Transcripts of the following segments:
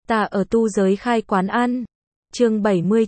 Ta ở tu giới khai quán ăn. Chương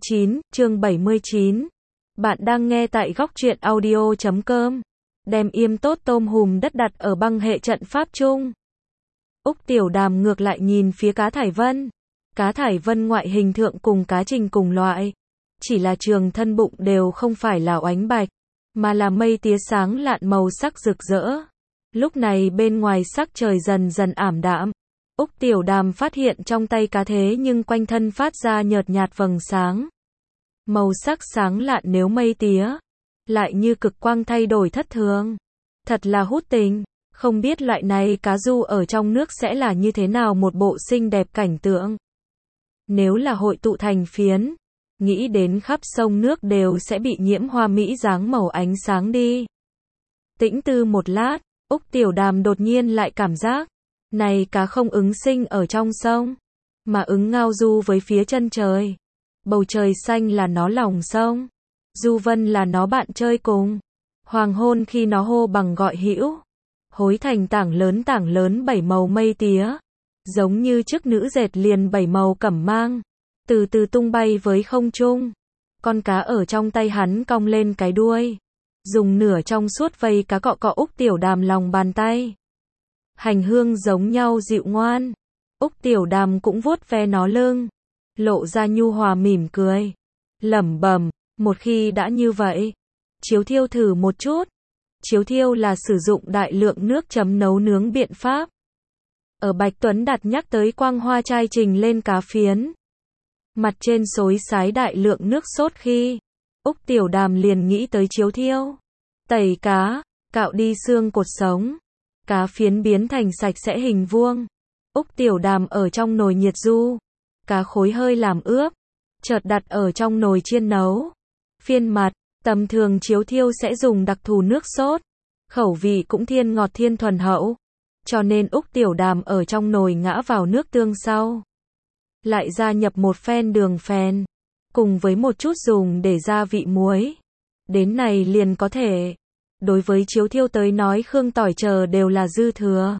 79. Bạn đang nghe tại góc truyện audio.com. Đem yêm tốt tôm hùm đất đặt ở băng hệ trận pháp chung. Úc Tiểu Đàm ngược lại nhìn phía Cá Thải Vân. Cá Thải Vân ngoại hình thượng cùng Cá Trình cùng loại. Chỉ là trường thân bụng đều không phải là oánh bạch, mà là mây tía sáng lạn màu sắc rực rỡ. Lúc này bên ngoài sắc trời dần dần ảm đạm. Úc Tiểu Đàm phát hiện trong tay cá thế nhưng quanh thân phát ra nhợt nhạt vầng sáng. Màu sắc sáng lạn nếu mây tía, lại như cực quang thay đổi thất thường. Thật là hút tình, không biết loại này cá du ở trong nước sẽ là như thế nào một bộ xinh đẹp cảnh tượng. Nếu là hội tụ thành phiến, nghĩ đến khắp sông nước đều sẽ bị nhiễm hoa mỹ dáng màu ánh sáng đi. Tĩnh tư một lát, Úc Tiểu Đàm đột nhiên lại cảm giác, này cá không ứng sinh ở trong sông, mà ứng ngao du với phía chân trời. Bầu trời xanh là nó lòng sông, du vân là nó bạn chơi cùng, hoàng hôn khi nó hô bằng gọi hữu, hối thành tảng lớn 7 màu mây tía, giống như chiếc nữ dệt liền 7 màu cẩm mang, từ từ tung bay với không trung. Con cá ở trong tay hắn cong lên cái đuôi, dùng nửa trong suốt vây cá cọ cọ Úc Tiểu Đàm lòng bàn tay. Hành hương giống nhau dịu ngoan, Úc Tiểu Đàm cũng vuốt ve nó lưng, lộ ra nhu hòa mỉm cười, lẩm bẩm, một khi đã như vậy, chiếu thiêu thử một chút. Chiếu thiêu là sử dụng đại lượng nước chấm nấu nướng biện pháp. Ở Bạch Tuấn Đạt nhắc tới quang hoa chai trình lên cá phiến, mặt trên xối xái đại lượng nước sốt khi, Úc Tiểu Đàm liền nghĩ tới chiếu thiêu, tẩy cá, cạo đi xương cột sống, cá phiến biến thành sạch sẽ hình vuông. Úc Tiểu Đàm ở trong nồi nhiệt du, cá khối hơi làm ướp, chợt đặt ở trong nồi chiên nấu. Phiên mặt, tầm thường chiếu thiêu sẽ dùng đặc thù nước sốt, khẩu vị cũng thiên ngọt thiên thuần hậu, cho nên Úc Tiểu Đàm ở trong nồi ngã vào nước tương sau, lại gia nhập một phen đường phèn, cùng với một chút dùng để gia vị muối. Đến này liền có thể. Đối với chiếu thiêu tới nói khương tỏi chờ đều là dư thừa.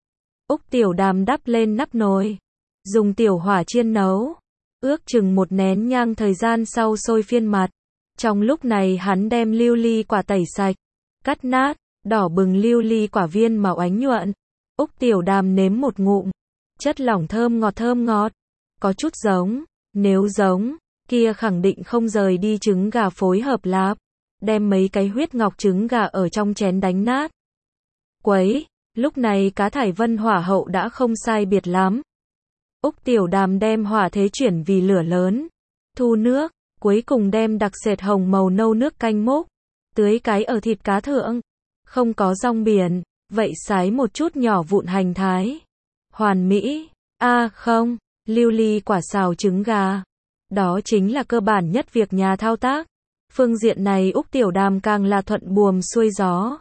Úc Tiểu Đàm đắp lên nắp nồi, dùng tiểu hỏa chiên nấu, ước chừng một nén nhang thời gian sau sôi phiên mặt. Trong lúc này hắn đem lưu ly quả tẩy sạch, cắt nát, đỏ bừng lưu ly quả viên màu ánh nhuận. Úc Tiểu Đàm nếm một ngụm, chất lỏng thơm ngọt, có chút giống, nếu giống, kia khẳng định không rời đi trứng gà phối hợp lạp. Đem mấy cái huyết ngọc trứng gà ở trong chén đánh nát. Quấy, lúc này Cá Thải Vân hỏa hậu đã không sai biệt lắm. Úc Tiểu Đàm đem hỏa thế chuyển vì lửa lớn, thu nước, cuối cùng đem đặc sệt hồng màu nâu nước canh múc, tưới cái ở thịt cá thượng. Không có rong biển, vậy sái một chút nhỏ vụn hành thái. Hoàn mỹ, không, lưu ly quả xào trứng gà. Đó chính là cơ bản nhất việc nhà thao tác. Phương diện này Úc Tiểu Đàm càng là thuận buồm xuôi gió.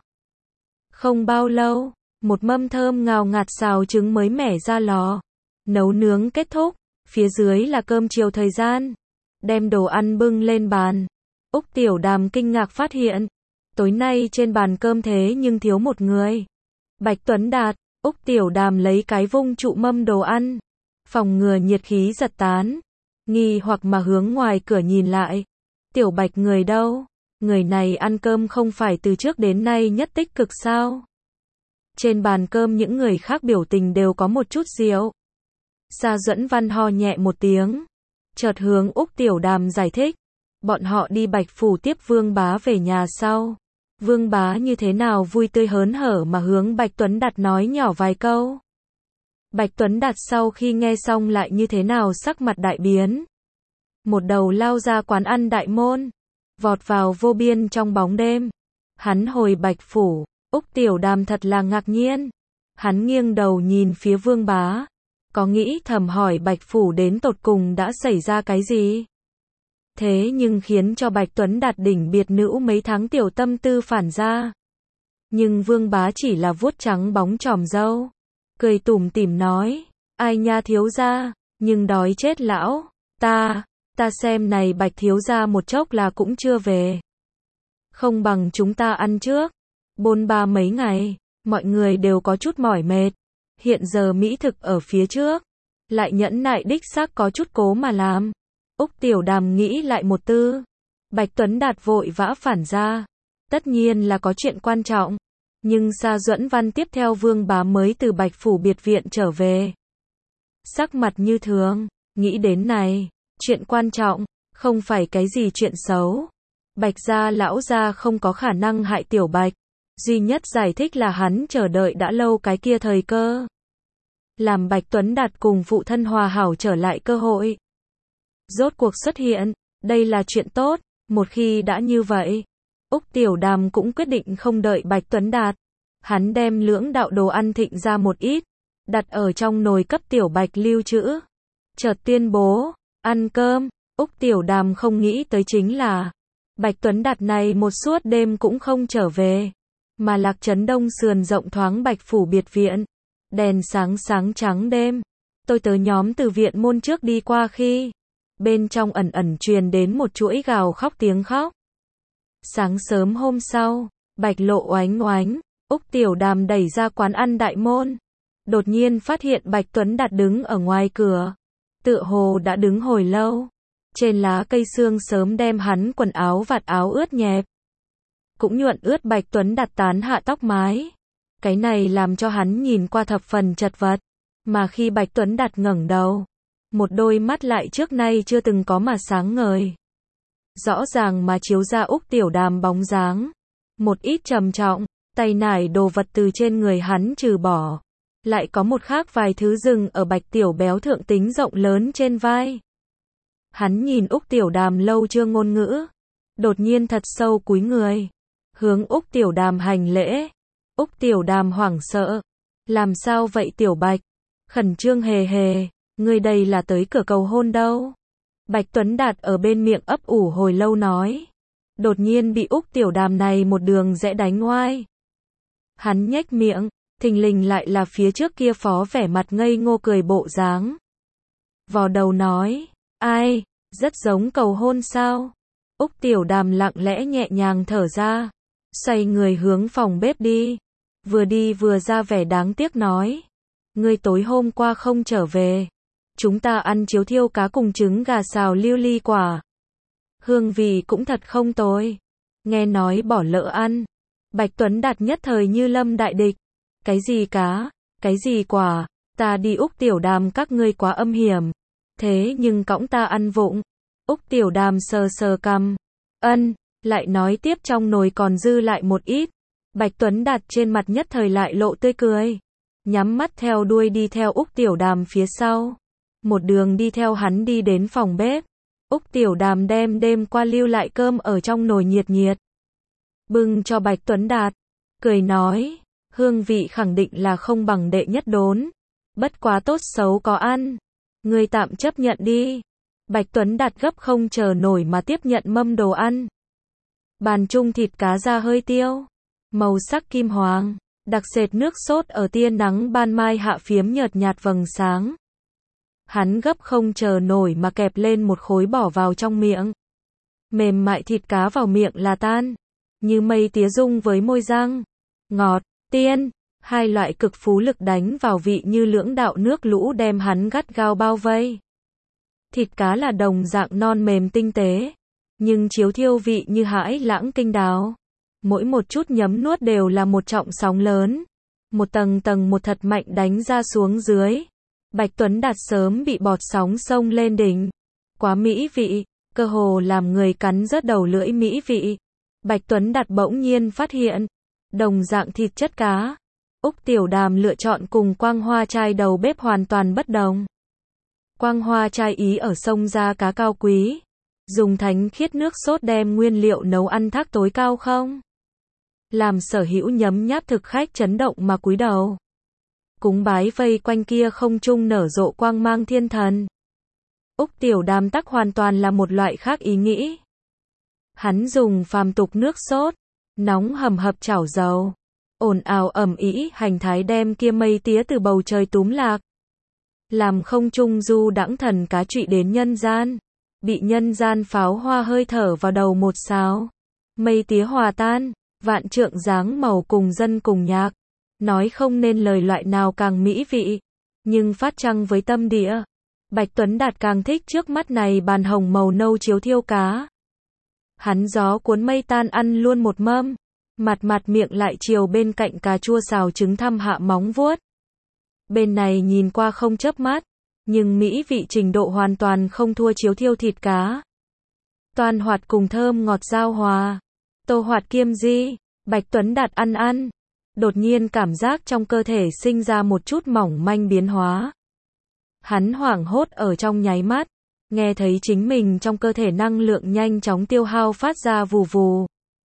Không bao lâu, một mâm thơm ngào ngạt xào trứng mới mẻ ra lò. Nấu nướng kết thúc, phía dưới là cơm chiều thời gian. Đem đồ ăn bưng lên bàn. Úc Tiểu Đàm kinh ngạc phát hiện, tối nay trên bàn cơm thế nhưng thiếu một người. Bạch Tuấn Đạt. Úc Tiểu Đàm lấy cái vung trụ mâm đồ ăn, phòng ngừa nhiệt khí giật tán, nghi hoặc mà hướng ngoài cửa nhìn lại. Tiểu Bạch người đâu? Người này ăn cơm không phải từ trước đến nay nhất tích cực sao? Trên bàn cơm những người khác biểu tình đều có một chút diệu. Sa Duẫn Văn ho nhẹ một tiếng, chợt hướng Úc Tiểu Đàm giải thích, bọn họ đi Bạch phủ tiếp Vương Bá về nhà sau. Vương Bá như thế nào vui tươi hớn hở mà hướng Bạch Tuấn Đạt nói nhỏ vài câu. Bạch Tuấn Đạt sau khi nghe xong lại như thế nào sắc mặt đại biến. Một đầu lao ra quán ăn đại môn, vọt vào vô biên trong bóng đêm. Hắn hồi Bạch phủ, Úc Tiểu Đàm thật là ngạc nhiên. Hắn nghiêng đầu nhìn phía Vương Bá, có nghĩ thầm hỏi Bạch phủ đến tột cùng đã xảy ra cái gì. Thế nhưng khiến cho Bạch Tuấn Đạt đỉnh biệt nữ mấy tháng tiểu tâm tư phản ra. Nhưng Vương Bá chỉ là vuốt trắng bóng tròm râu, cười tủm tỉm nói, ai nha thiếu gia, nhưng đói chết lão, ta xem này Bạch thiếu gia một chốc là cũng chưa về. Không bằng chúng ta ăn trước, bôn ba mấy ngày, mọi người đều có chút mỏi mệt, hiện giờ mỹ thực ở phía trước, lại nhẫn nại đích xác có chút cố mà làm. Úc Tiểu Đàm nghĩ lại một tư. Bạch Tuấn Đạt vội vã phản ra. Tất nhiên là có chuyện quan trọng. Nhưng Sa Duẫn Văn tiếp theo Vương Bá mới từ Bạch Phủ biệt viện trở về. Sắc mặt như thường, nghĩ đến này, chuyện quan trọng, không phải cái gì chuyện xấu. Bạch gia lão gia không có khả năng hại Tiểu Bạch. Duy nhất giải thích là hắn chờ đợi đã lâu cái kia thời cơ. Làm Bạch Tuấn Đạt cùng phụ thân hòa hảo trở lại cơ hội. Rốt cuộc xuất hiện, đây là chuyện tốt, một khi đã như vậy. Úc Tiểu Đàm cũng quyết định không đợi Bạch Tuấn Đạt. Hắn đem lưỡng đạo đồ ăn thịnh ra một ít, đặt ở trong nồi cấp Tiểu Bạch lưu trữ. Chợt tuyên bố, ăn cơm. Úc Tiểu Đàm không nghĩ tới chính là, Bạch Tuấn Đạt này một suốt đêm cũng không trở về. Mà Lạc Trấn Đông sườn rộng thoáng Bạch Phủ biệt viện. Đèn sáng sáng trắng đêm. Tôi tớ nhóm từ viện môn trước đi qua khi, bên trong ẩn ẩn truyền đến một chuỗi gào khóc tiếng khóc. Sáng sớm hôm sau, Bạch Lộ oánh oánh, Úc Tiểu Đàm đẩy ra quán ăn đại môn. Đột nhiên phát hiện Bạch Tuấn Đạt đứng ở ngoài cửa. Tựa hồ đã đứng hồi lâu. Trên lá cây sương sớm đem hắn quần áo vạt áo ướt nhẹp. Cũng nhuận ướt Bạch Tuấn Đạt tán hạ tóc mái. Cái này làm cho hắn nhìn qua thập phần chật vật. Mà khi Bạch Tuấn Đạt ngẩng đầu, một đôi mắt lại trước nay chưa từng có mà sáng ngời. Rõ ràng mà chiếu ra Úc Tiểu Đàm bóng dáng. Một ít trầm trọng, tay nải đồ vật từ trên người hắn trừ bỏ. Lại có một khác vài thứ dừng ở Bạch Tiểu Béo thượng tính rộng lớn trên vai. Hắn nhìn Úc Tiểu Đàm lâu chưa ngôn ngữ. Đột nhiên thật sâu cúi người. Hướng Úc Tiểu Đàm hành lễ. Úc Tiểu Đàm hoảng sợ. Làm sao vậy Tiểu Bạch? Khẩn trương hề hề. Ngươi đây là tới cửa cầu hôn đâu? Bạch Tuấn Đạt ở bên miệng ấp ủ hồi lâu nói. Đột nhiên bị Úc Tiểu Đàm này một đường rẽ đánh ngoai. Hắn nhếch miệng, thình lình lại là phía trước kia phó vẻ mặt ngây ngô cười bộ dáng. Vò đầu nói, ai, rất giống cầu hôn sao? Úc Tiểu Đàm lặng lẽ nhẹ nhàng thở ra, xoay người hướng phòng bếp đi. Vừa đi vừa ra vẻ đáng tiếc nói, ngươi tối hôm qua không trở về. Chúng ta ăn chiếu thiêu cá cùng trứng gà xào liêu ly quả. Hương vị cũng thật không tồi. Nghe nói bỏ lỡ ăn. Bạch Tuấn Đạt nhất thời như lâm đại địch. Cái gì cá, cái gì quả, ta đi Úc Tiểu Đàm các ngươi quá âm hiểm. Thế nhưng cõng ta ăn vụng. Úc Tiểu Đàm sờ sờ cằm. Lại nói tiếp trong nồi còn dư lại một ít. Bạch Tuấn Đạt trên mặt nhất thời lại lộ tươi cười. Nhắm mắt theo đuôi đi theo Úc Tiểu Đàm phía sau. Một đường đi theo hắn đi đến phòng bếp. Úc Tiểu Đàm đem đêm qua lưu lại cơm ở trong nồi nhiệt nhiệt. Bưng cho Bạch Tuấn Đạt. Cười nói, hương vị khẳng định là không bằng đệ nhất đốn. Bất quá tốt xấu có ăn. Ngươi tạm chấp nhận đi. Bạch Tuấn Đạt gấp không chờ nổi mà tiếp nhận mâm đồ ăn. Bàn chung thịt cá da hơi tiêu. Màu sắc kim hoàng. Đặc sệt nước sốt ở tia nắng ban mai hạ phiếm nhợt nhạt vầng sáng. Hắn gấp không chờ nổi mà kẹp lên một khối bỏ vào trong miệng. Mềm mại thịt cá vào miệng là tan. Như mây tía rung với môi răng. Ngọt, tiên, hai loại cực phú lực đánh vào vị như lưỡng đạo nước lũ đem hắn gắt gao bao vây. Thịt cá là đồng dạng non mềm tinh tế. Nhưng chiếu thiêu vị như hải lãng kinh đáo. Mỗi một chút nhấm nuốt đều là một trọng sóng lớn. Một tầng tầng một thật mạnh đánh ra xuống dưới. Bạch Tuấn Đạt sớm bị bọt sóng sông lên đỉnh. Quá mỹ vị, cơ hồ làm người cắn rớt đầu lưỡi mỹ vị. Bạch Tuấn Đạt bỗng nhiên phát hiện, đồng dạng thịt chất cá. Úc Tiểu Đàm lựa chọn cùng Quang Hoa Trai đầu bếp hoàn toàn bất đồng. Quang Hoa Trai ý ở sông ra cá cao quý. Dùng thánh khiết nước sốt đem nguyên liệu nấu ăn thác tối cao không? Làm sở hữu nhấm nháp thực khách chấn động mà cúi đầu. Cúng bái vây quanh kia không trung nở rộ quang mang thiên thần. Úc Tiểu Đàm tắc hoàn toàn là một loại khác ý nghĩ. Hắn dùng phàm tục nước sốt, nóng hầm hập chảo dầu, ồn ào ầm ĩ hành thái đem kia mây tía từ bầu trời túm lạc. Làm không trung du đãng thần cá trụy đến nhân gian, bị nhân gian pháo hoa hơi thở vào đầu một sáo. Mây tía hòa tan, vạn trượng dáng màu cùng dân cùng nhạc. Nói không nên lời loại nào càng mỹ vị. Nhưng phát trăng với tâm địa, Bạch Tuấn Đạt càng thích trước mắt này bàn hồng màu nâu chiếu thiêu cá. Hắn gió cuốn mây tan ăn luôn một mâm, mặt miệng lại chiều bên cạnh cà chua xào trứng thăm hạ móng vuốt. Bên này nhìn qua không chớp mắt, nhưng mỹ vị trình độ hoàn toàn không thua chiếu thiêu thịt cá. Toan hoạt cùng thơm ngọt giao hòa, tô hoạt kiêm di, Bạch Tuấn Đạt ăn, đột nhiên cảm giác trong cơ thể sinh ra một chút mỏng manh biến hóa. Hắn hoảng hốt ở trong nháy mắt, nghe thấy chính mình trong cơ thể năng lượng nhanh chóng tiêu hao phát ra vù vù.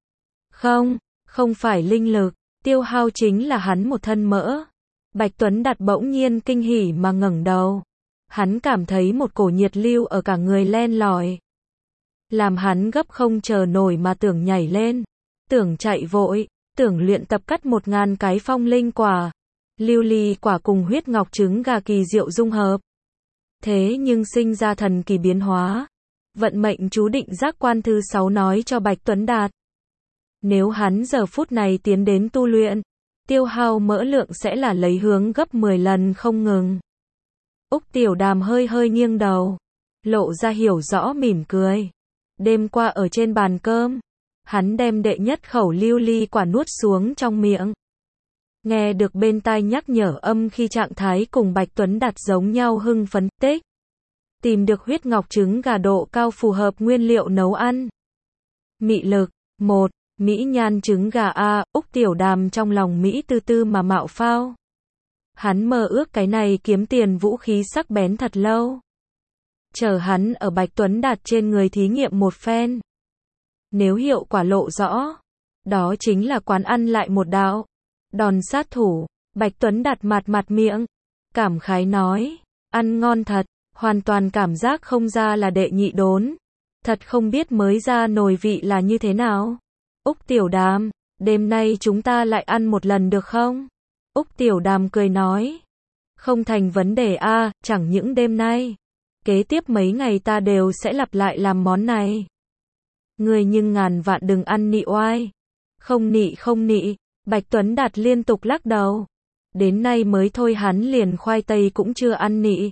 Không phải linh lực, tiêu hao chính là hắn một thân mỡ. Bạch Tuấn Đạt bỗng nhiên kinh hỉ mà ngẩng đầu. Hắn cảm thấy một cổ nhiệt lưu ở cả người len lỏi, làm hắn gấp không chờ nổi mà tưởng nhảy lên, tưởng chạy vội, tưởng luyện tập cắt 1000 cái phong linh quả, lưu ly quả cùng huyết ngọc trứng gà kỳ diệu dung hợp. Thế nhưng sinh ra thần kỳ biến hóa. Vận mệnh chú định giác quan thứ 6 nói cho Bạch Tuấn Đạt, nếu hắn giờ phút này tiến đến tu luyện, tiêu hao mỡ lượng sẽ là lấy hướng gấp 10 lần không ngừng. Úc Tiểu Đàm hơi nghiêng đầu, lộ ra hiểu rõ mỉm cười. Đêm qua ở trên bàn cơm, hắn đem đệ nhất khẩu lưu ly quả nuốt xuống trong miệng. Nghe được bên tai nhắc nhở âm khi trạng thái cùng Bạch Tuấn Đạt giống nhau hưng phấn tích. Tìm được huyết ngọc trứng gà độ cao phù hợp nguyên liệu nấu ăn. Mị lực 1. Mỹ nhan trứng gà a, Úc Tiểu Đàm trong lòng Mỹ tư tư mà mạo phao. Hắn mơ ước cái này kiếm tiền vũ khí sắc bén thật lâu. Chờ hắn ở Bạch Tuấn Đạt trên người thí nghiệm một phen. Nếu hiệu quả lộ rõ, đó chính là quán ăn lại một đạo. Đòn sát thủ, Bạch Tuấn Đạt mặt miệng, cảm khái nói, ăn ngon thật, hoàn toàn cảm giác không ra là đệ nhị đốn. Thật không biết mới ra nồi vị là như thế nào. Úc Tiểu Đàm, đêm nay chúng ta lại ăn một lần được không? Úc Tiểu Đàm cười nói, không thành vấn đề a, chẳng những đêm nay, kế tiếp mấy ngày ta đều sẽ lặp lại làm món này. Người nhưng ngàn vạn đừng ăn nị oai. Không nị, Bạch Tuấn Đạt liên tục lắc đầu. Đến nay mới thôi hắn liền khoai tây cũng chưa ăn nị.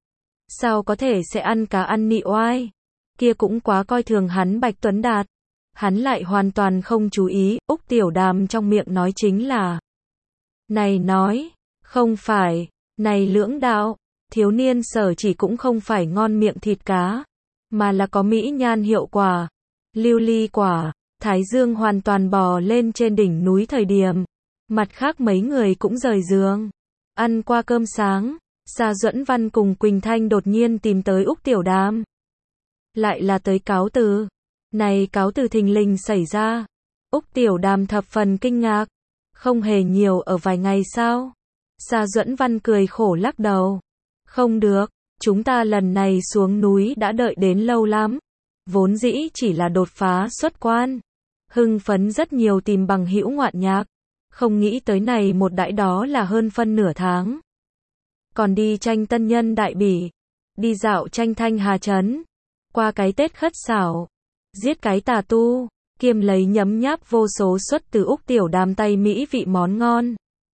Sao có thể sẽ ăn cá ăn nị oai? Kia cũng quá coi thường hắn Bạch Tuấn Đạt. Hắn lại hoàn toàn không chú ý, Úc Tiểu Đàm trong miệng nói chính là. Này nói, không phải, này lưỡng đạo, thiếu niên sở chỉ cũng không phải ngon miệng thịt cá, mà là có mỹ nhan hiệu quả. Lưu ly quả, Thái Dương hoàn toàn bò lên trên đỉnh núi thời điểm. Mặt khác mấy người cũng rời giường. Ăn qua cơm sáng, Sa Duẫn Văn cùng Quỳnh Thanh đột nhiên tìm tới Úc Tiểu Đàm. Lại là tới cáo từ. Này cáo từ thình lình xảy ra. Úc Tiểu Đàm thập phần kinh ngạc. Không hề nhiều ở vài ngày sao? Sa Duẫn Văn cười khổ lắc đầu. Không được, chúng ta lần này xuống núi đã đợi đến lâu lắm. Vốn dĩ chỉ là đột phá xuất quan. Hưng phấn rất nhiều tìm bằng hữu ngoạn nhạc. Không nghĩ tới này một đãi đó là hơn phân nửa tháng. Còn đi tranh tân nhân đại bỉ. Đi dạo tranh Thanh Hà Trấn. Qua cái Tết khất xảo. Giết cái tà tu. Kiêm lấy nhấm nháp vô số suất từ Úc Tiểu Đàm tay mỹ vị món ngon.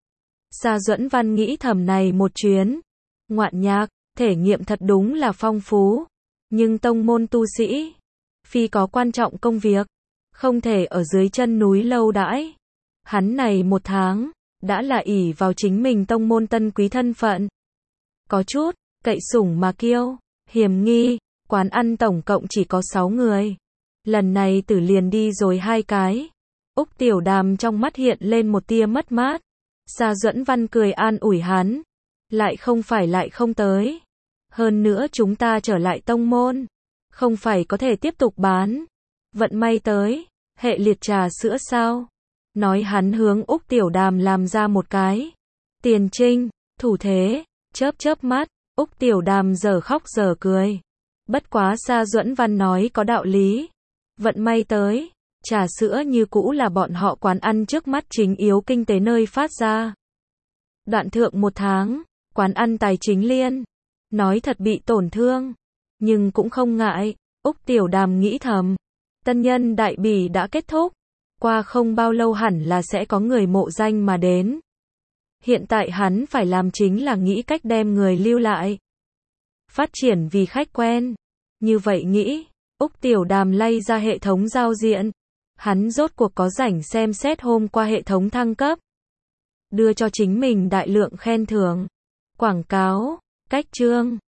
Sa Duẫn Văn nghĩ thầm này một chuyến. Ngoạn nhạc, thể nghiệm thật đúng là phong phú. Nhưng tông môn tu sĩ. Phi có quan trọng công việc. Không thể ở dưới chân núi lâu đãi. Hắn này một tháng, đã là ỷ vào chính mình tông môn tân quý thân phận. Có chút, cậy sủng mà kiêu, hiểm nghi, quán ăn tổng cộng chỉ có 6 người. Lần này Tử liền đi rồi 2 cái. Úc Tiểu Đàm trong mắt hiện lên một tia mất mát. Sa Duẫn Văn cười an ủi hắn. Lại không tới. Hơn nữa chúng ta trở lại tông môn. Không phải có thể tiếp tục bán. Vận may tới, hệ liệt trà sữa sao? Nói hắn hướng Úc Tiểu Đàm làm ra một cái tiền trinh, thủ thế, chớp mắt, Úc Tiểu Đàm giờ khóc giờ cười. Bất quá Sa Duẫn Văn nói có đạo lý. Vận may tới, trà sữa như cũ là bọn họ quán ăn trước mắt chính yếu kinh tế nơi phát ra. Đoạn thượng một tháng, quán ăn tài chính liên. Nói thật bị tổn thương. Nhưng cũng không ngại, Úc Tiểu Đàm nghĩ thầm. Tân nhân đại bỉ đã kết thúc. Qua không bao lâu hẳn là sẽ có người mộ danh mà đến. Hiện tại hắn phải làm chính là nghĩ cách đem người lưu lại. Phát triển vì khách quen. Như vậy nghĩ, Úc Tiểu Đàm lay ra hệ thống giao diện. Hắn rốt cuộc có rảnh xem xét hôm qua hệ thống thăng cấp. Đưa cho chính mình đại lượng khen thưởng. Quảng cáo, cách chương.